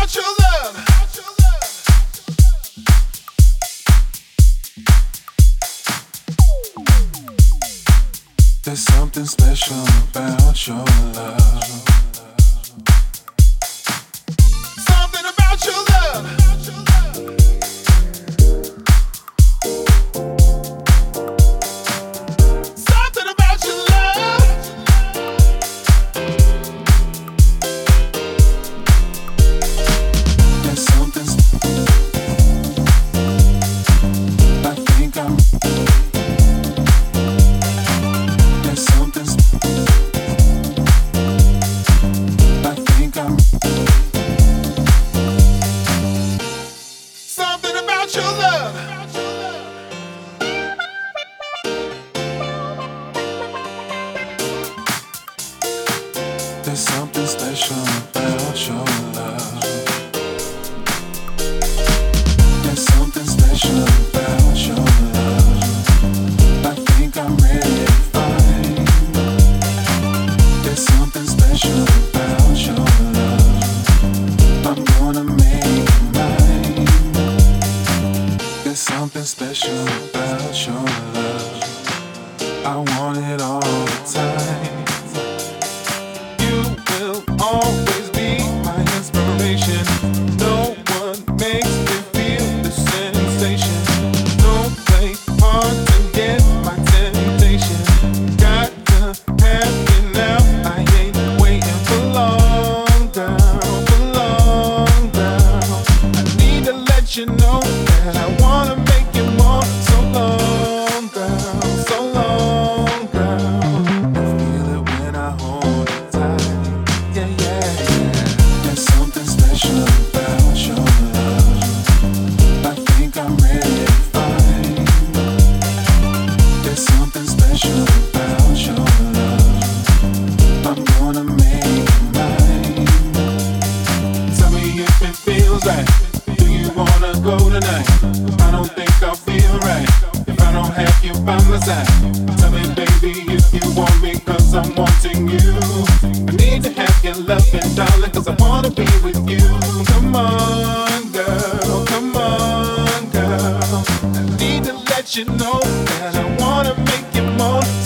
There's something special about your love. Something about your love. Something about your love. There's something I think I'm. Something about your love. There's something special about your love. There's something special about your love. I think I'm ready to find. There's something special about your love. I'm gonna make it mine. There's something special about your love. I want it all the time. You will always be my inspiration. No one makes me feel the sensation. Don't play hard to get my temptation. Got to have you now. I ain't waiting for long down, for long down. I need to let you know that I wanna make you more. So long down, so long down. I feel it when I hold you tight. Yeah, yeah, yeah. There's something special about your love. I think I'm ready to find. There's something special about your love. I'm gonna make it mine. Tell me if it feels right. Do you wanna go tonight? I don't think I'll feel right if I don't have you by my side. Tell me, baby, if you want me, cause I'm wanting you. I need to have your loving, darling, cause I wanna be with you. Come on, girl, come on, girl. I need to let you know that I wanna make you more.